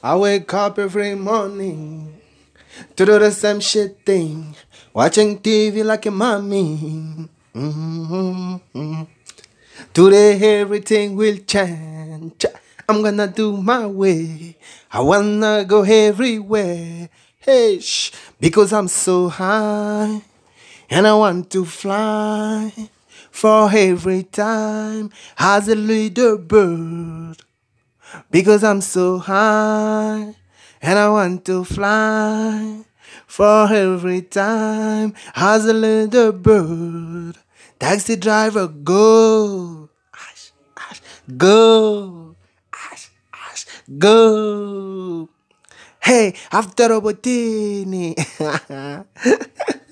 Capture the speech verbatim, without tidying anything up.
I wake up every morning to do the same shit thing, watching T V like a mommy. Mm-hmm. Today everything will change. I'm gonna do my way. I wanna go everywhere. Hey, shh, because I'm so high and I want to fly for every time as a little bird. Because I'm so high and I want to fly for every time as a little bird. Taxi driver, go. Ash, ash, go. Ash, ash, go. Hey, after Robotini.